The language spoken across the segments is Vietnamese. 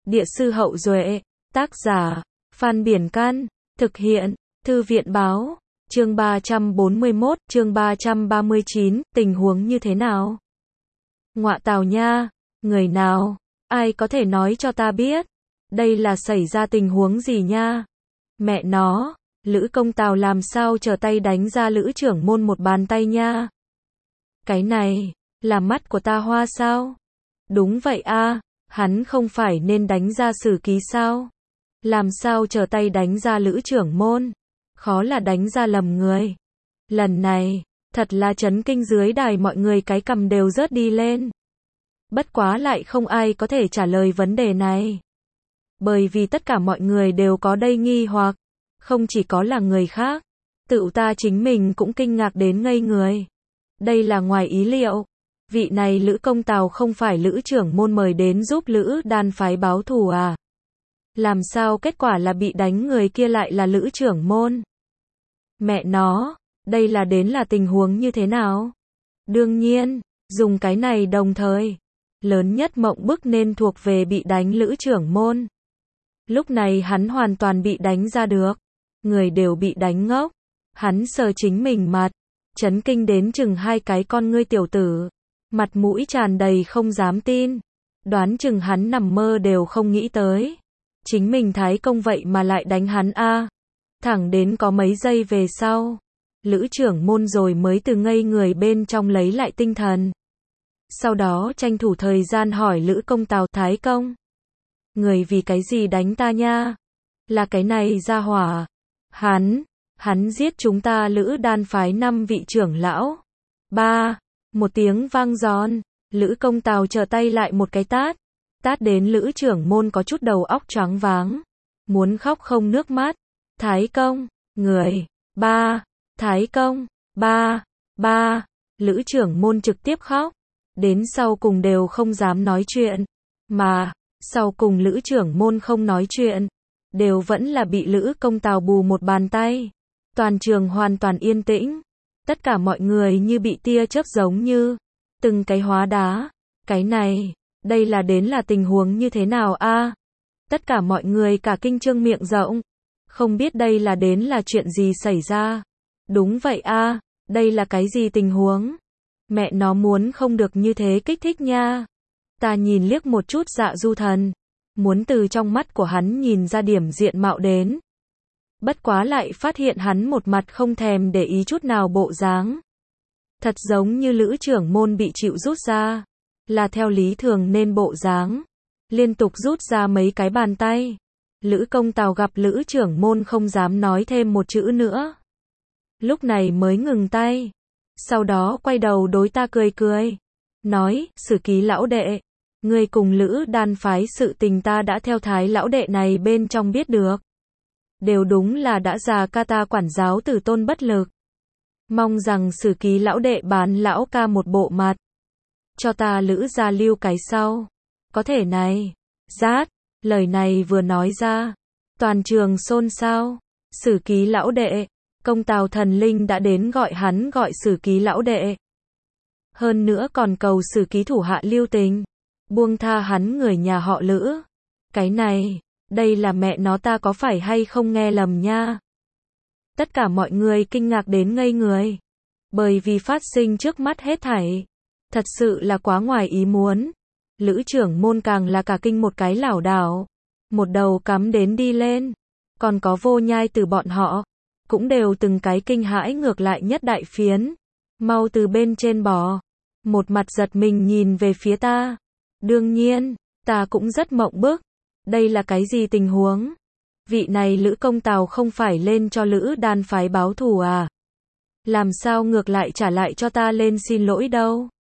Địa sư Hậu Duệ, tác giả, Phan Biển Can, thực hiện, Thư viện Báo, chương 341, chương 339, tình huống như thế nào? Ngọa tào nha, người nào, ai có thể nói cho ta biết, đây là xảy ra tình huống gì nha? Mẹ nó, Lữ Công Tào làm sao trở tay đánh ra Lữ trưởng môn một bàn tay nha? Cái này, là mắt của ta hoa sao? Đúng vậy a, hắn không phải nên đánh ra Sử Ký sao? Làm sao trở tay đánh ra Lữ trưởng môn? Khó là đánh ra lầm người. Lần này, thật là chấn kinh, dưới đài mọi người cái cằm đều rớt đi lên. Bất quá lại không ai có thể trả lời vấn đề này. Bởi vì tất cả mọi người đều có đây nghi hoặc, không chỉ có là người khác, tự ta chính mình cũng kinh ngạc đến ngây người. Đây là ngoài ý liệu. Vị này Lữ Công Tào không phải Lữ trưởng môn mời đến giúp Lữ đan phái báo thù à? Làm sao kết quả là bị đánh người kia lại là Lữ trưởng môn? Mẹ nó, đây là đến là tình huống như thế nào? Đương nhiên, dùng cái này đồng thời, lớn nhất mộng bức nên thuộc về bị đánh Lữ trưởng môn. Lúc này hắn hoàn toàn bị đánh ra được. Người đều bị đánh ngốc. Hắn sờ chính mình mặt, chấn kinh đến chừng hai cái con ngươi tiểu tử. Mặt mũi tràn đầy không dám tin. Đoán chừng hắn nằm mơ đều không nghĩ tới. Chính mình thái công vậy mà lại đánh hắn a. Thẳng đến có mấy giây về sau, Lữ trưởng môn rồi mới từ ngây người bên trong lấy lại tinh thần. Sau đó tranh thủ thời gian hỏi Lữ Công Tào, thái công, người vì cái gì đánh ta nha? Là cái này ra hỏa. Hắn giết chúng ta Lữ đan phái 5 vị trưởng lão. Một tiếng vang giòn, Lữ Công Tào trở tay lại một cái tát. Tát đến Lữ trưởng môn có chút đầu óc choáng váng. Muốn khóc không nước mắt. Thái công, người, thái công, Lữ trưởng môn trực tiếp khóc. Đến sau cùng đều không dám nói chuyện. Mà, sau cùng Lữ trưởng môn không nói chuyện. Đều vẫn là bị Lữ Công Tào bù một bàn tay. Toàn trường hoàn toàn yên tĩnh. Tất cả mọi người như bị tia chớp giống như từng cái hóa đá. Cái này, đây là đến là tình huống như thế nào a? Tất cả mọi người cả kinh trương miệng rộng. Không biết đây là đến là chuyện gì xảy ra. Đúng vậy a, đây là cái gì tình huống? Mẹ nó muốn không được như thế kích thích nha. Ta nhìn liếc một chút Dạ Du Thần. Muốn từ trong mắt của hắn nhìn ra điểm diện mạo đến. Bất quá lại phát hiện hắn một mặt không thèm để ý chút nào bộ dáng. Thật giống như Lữ trưởng môn bị chịu rút ra. Là theo lý thường nên bộ dáng. Liên tục rút ra mấy cái bàn tay. Lữ Công Tào gặp Lữ trưởng môn không dám nói thêm một chữ nữa. Lúc này mới ngừng tay. Sau đó quay đầu đối ta cười cười. Nói, Sử Ký lão đệ. Ngươi cùng Lữ đan phái sự tình ta đã theo Thái lão đệ này bên trong biết được. Đều đúng là đã già ca ta quản giáo tử tôn bất lực. Mong rằng Sử Ký lão đệ bán lão ca một bộ mặt. Cho ta Lữ gia lưu cái sau. Có thể này. Rát. Lời này vừa nói ra. Toàn trường xôn xao. Sử Ký lão đệ. Công Tào thần linh đã đến gọi hắn gọi Sử Ký lão đệ. Hơn nữa còn cầu Sử Ký thủ hạ lưu tình. Buông tha hắn người nhà họ Lữ. Cái này. Đây là mẹ nó ta có phải hay không nghe lầm nha. Tất cả mọi người kinh ngạc đến ngây người. Bởi vì phát sinh trước mắt hết thảy. Thật sự là quá ngoài ý muốn. Lữ trưởng môn càng là cả kinh một cái lảo đảo. Một đầu cắm đến đi lên. Còn có Vô Nhai từ bọn họ. Cũng đều từng cái kinh hãi ngược lại nhất đại phiến. Mau từ bên trên bò. Một mặt giật mình nhìn về phía ta. Đương nhiên, ta cũng rất mộng bức. Đây là cái gì tình huống? Vị này Lữ Công Tào không phải lên cho Lữ đan phái báo thù à? Làm sao ngược lại trả lại cho ta lên xin lỗi đâu?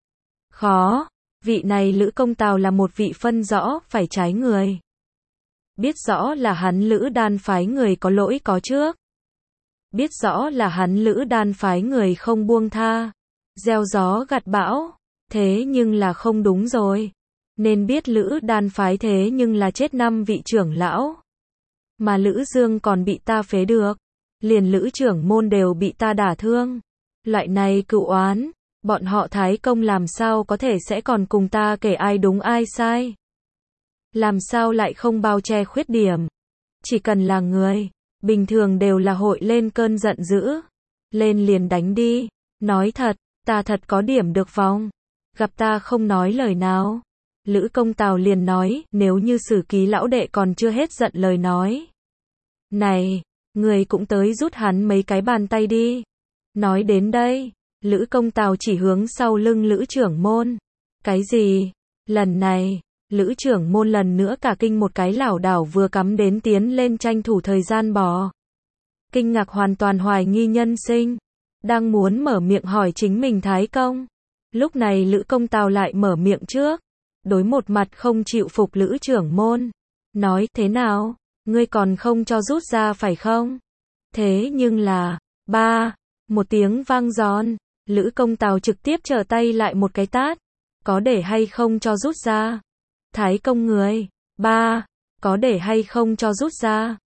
Khó. Vị này Lữ Công Tào là một vị phân rõ phải trái người. Biết rõ là hắn Lữ đan phái người có lỗi có trước. Biết rõ là hắn Lữ đan phái người không buông tha. Gieo gió gặt bão. Thế nhưng là không đúng rồi. Nên biết Lữ đan phái thế nhưng là chết 5 vị trưởng lão. Mà Lữ Dương còn bị ta phế được. Liền Lữ trưởng môn đều bị ta đả thương. Loại này cựu oán. Bọn họ Thái công làm sao có thể sẽ còn cùng ta kể ai đúng ai sai. làm sao lại không bao che khuyết điểm. Chỉ cần là người bình thường đều là hội lên cơn giận dữ, lên liền đánh đi. Nói thật, ta thật có điểm được vong. Gặp ta không nói lời nào. Lữ Công Tào liền nói, nếu như Sử Ký lão đệ còn chưa hết giận lời nói. Này, người cũng tới rút hắn mấy cái bàn tay đi. Nói đến đây, Lữ Công Tào chỉ hướng sau lưng Lữ trưởng môn. Cái gì? Lần này, Lữ trưởng môn lần nữa cả kinh một cái lảo đảo vừa cắm đến tiến lên tranh thủ thời gian bò. Kinh ngạc hoàn toàn hoài nghi nhân sinh. Đang muốn mở miệng hỏi chính mình Thái Công. Lúc này Lữ Công Tào lại mở miệng trước. Đối một mặt không chịu phục Lữ trưởng môn. Nói thế nào? Ngươi còn không cho rút ra phải không? Thế nhưng là, một tiếng vang giòn. Lữ Công Tào trực tiếp trở tay lại một cái tát. Có để hay không cho rút ra? Thái Công người. Có để hay không cho rút ra?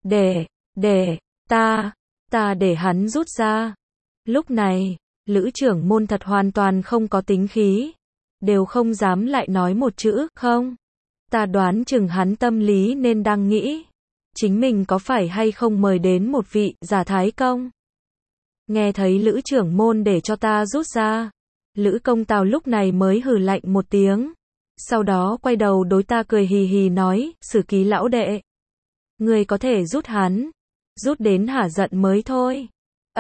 Để, ta để hắn rút ra. Lúc này, Lữ trưởng môn thật hoàn toàn không có tính khí. Đều không dám lại nói một chữ, không. Ta đoán chừng hắn tâm lý nên đang nghĩ. Chính mình có phải hay không mời đến một vị giả Thái Công. Nghe thấy Lữ trưởng môn để cho ta rút ra. Lữ Công Tào lúc này mới hừ lạnh một tiếng. Sau đó quay đầu đối ta cười hì hì nói, Sử Ký lão đệ. Người có thể rút hắn. Rút đến hả giận mới thôi.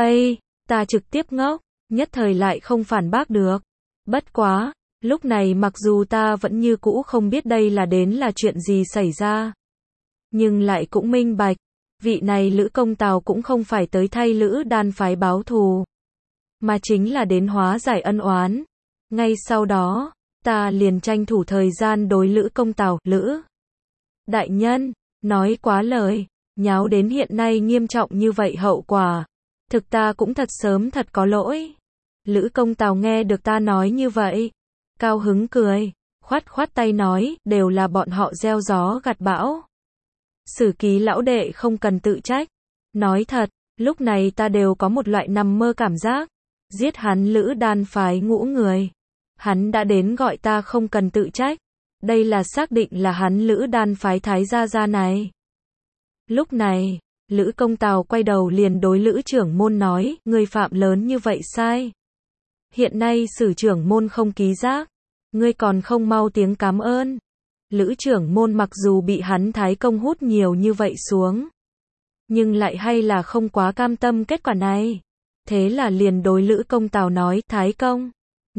Ta trực tiếp ngốc, nhất thời lại không phản bác được. Bất quá, lúc này mặc dù ta vẫn như cũ không biết đây là đến là chuyện gì xảy ra. Nhưng lại cũng minh bạch, vị này Lữ Công Tào cũng không phải tới thay Lữ Đan phái báo thù. Mà chính là đến hóa giải ân oán. Ngay sau đó, ta liền tranh thủ thời gian đối Lữ Công Tào, Lữ đại nhân, nói quá lời, nháo đến hiện nay nghiêm trọng như vậy hậu quả. Thực ta cũng thật sớm thật có lỗi. Lữ Công Tào nghe được ta nói như vậy, cao hứng cười, khoát tay nói, đều là bọn họ gieo gió gặt bão. Sử Ký lão đệ không cần tự trách. Nói thật, lúc này ta đều có một loại nằm mơ cảm giác. Giết hắn Lữ Đan phái ngũ người. Hắn đã đến gọi ta không cần tự trách. Đây là xác định là hắn Lữ Đan phái Thái gia này. Lúc này, Lữ Công Tào quay đầu liền đối Lữ trưởng môn nói, ngươi phạm lớn như vậy sai. Hiện nay Sử trưởng môn không ký giác. Ngươi còn không mau tiếng cảm ơn. Lữ trưởng môn mặc dù bị hắn Thái Công hút nhiều như vậy xuống. Nhưng lại hay là không quá cam tâm kết quả này. Thế là liền đối Lữ Công Tào nói, Thái Công.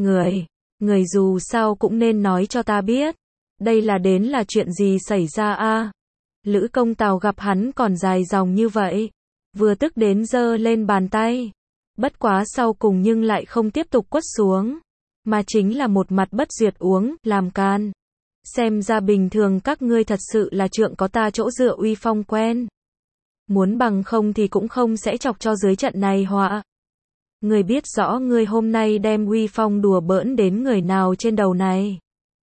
Người dù sao cũng nên nói cho ta biết. Đây là đến là chuyện gì xảy ra a? Lữ Công Tào gặp hắn còn dài dòng như vậy. Vừa tức đến giơ lên bàn tay. Bất quá sau cùng nhưng lại không tiếp tục quất xuống. Mà chính là một mặt bất duyệt uống, làm can. Xem ra bình thường các ngươi thật sự là trượng có ta chỗ dựa uy phong quen. Muốn bằng không thì cũng không sẽ chọc cho dưới trận này họa. Ngươi biết rõ ngươi hôm nay đem uy phong đùa bỡn đến người nào trên đầu này.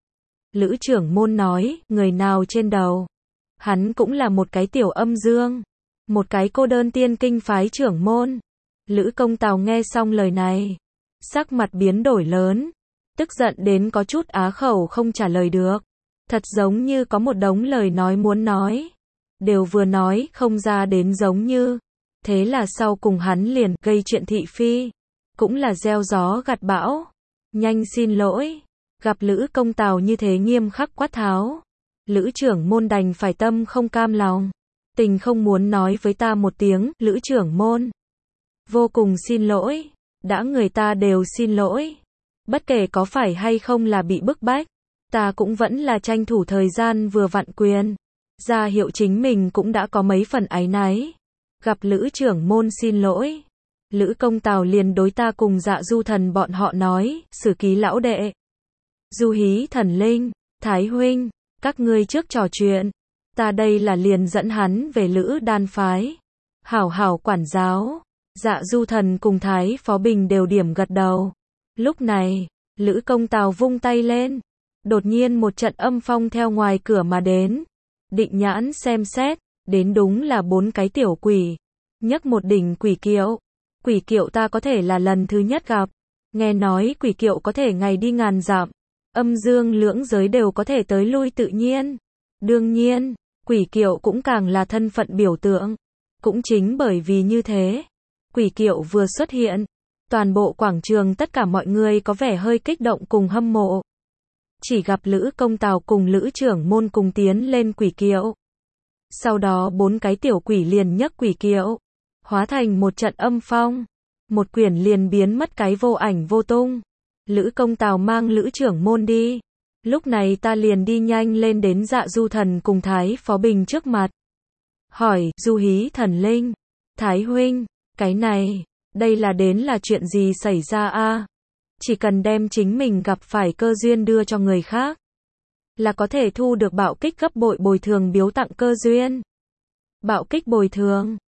Lữ trưởng môn nói, người nào trên đầu. Hắn cũng là một cái tiểu âm dương. Một cái cô đơn tiên kinh phái trưởng môn. Lữ Công Tào nghe xong lời này. Sắc mặt biến đổi lớn. Tức giận đến có chút á khẩu không trả lời được. Thật giống như có một đống lời nói muốn nói. Đều vừa nói không ra đến giống như. Thế là sau cùng hắn liền gây chuyện thị phi. Cũng là gieo gió gặt bão. Nhanh xin lỗi. Gặp Lữ Công Tào như thế nghiêm khắc quát tháo. Lữ trưởng môn đành phải tâm không cam lòng. Tình không muốn nói với ta một tiếng, Lữ trưởng môn. Vô cùng xin lỗi. Đã người ta đều xin lỗi. Bất kể có phải hay không là bị bức bách. Ta cũng vẫn là tranh thủ thời gian vừa vặn quyền. Ra hiệu chính mình cũng đã có mấy phần áy náy. Gặp Lữ trưởng môn xin lỗi. Lữ Công Tào liền đối ta cùng Dạ Du Thần bọn họ nói, Sử Ký lão đệ. Du Hí Thần Linh, Thái huynh, các ngươi trước trò chuyện. Ta đây là liền dẫn hắn về Lữ Đan phái. Hảo hảo quản giáo. Dạ Du Thần cùng Thái Phó Bình đều điểm gật đầu. Lúc này, Lữ Công Tào vung tay lên. Đột nhiên một trận âm phong theo ngoài cửa mà đến. Định nhãn xem xét, đến đúng là 4 cái tiểu quỷ. Nhấc một đỉnh quỷ kiệu. Quỷ kiệu ta có thể là lần thứ nhất gặp. Nghe nói quỷ kiệu có thể ngày đi ngàn dặm. Âm dương lưỡng giới đều có thể tới lui tự nhiên. Đương nhiên, Quỷ Kiệu cũng càng là thân phận biểu tượng. Cũng chính bởi vì như thế, Quỷ Kiệu vừa xuất hiện, toàn bộ quảng trường tất cả mọi người có vẻ hơi kích động cùng hâm mộ. Chỉ gặp Lữ Công Tào cùng Lữ trưởng môn cùng tiến lên Quỷ Kiệu. Sau đó 4 cái tiểu quỷ liền nhấc Quỷ Kiệu, hóa thành một trận âm phong. Một quyển liền biến mất cái vô ảnh vô tung. Lữ Công Tào mang Lữ trưởng môn đi. Lúc này ta liền đi nhanh lên đến Dạ Du Thần cùng Thái Phó Bình trước mặt. Hỏi, Du Hí Thần Linh, Thái huynh, cái này, đây là đến là chuyện gì xảy ra a? Chỉ cần đem chính mình gặp phải cơ duyên đưa cho người khác, là có thể thu được bạo kích gấp bội bồi thường biếu tặng cơ duyên. Bạo kích bồi thường,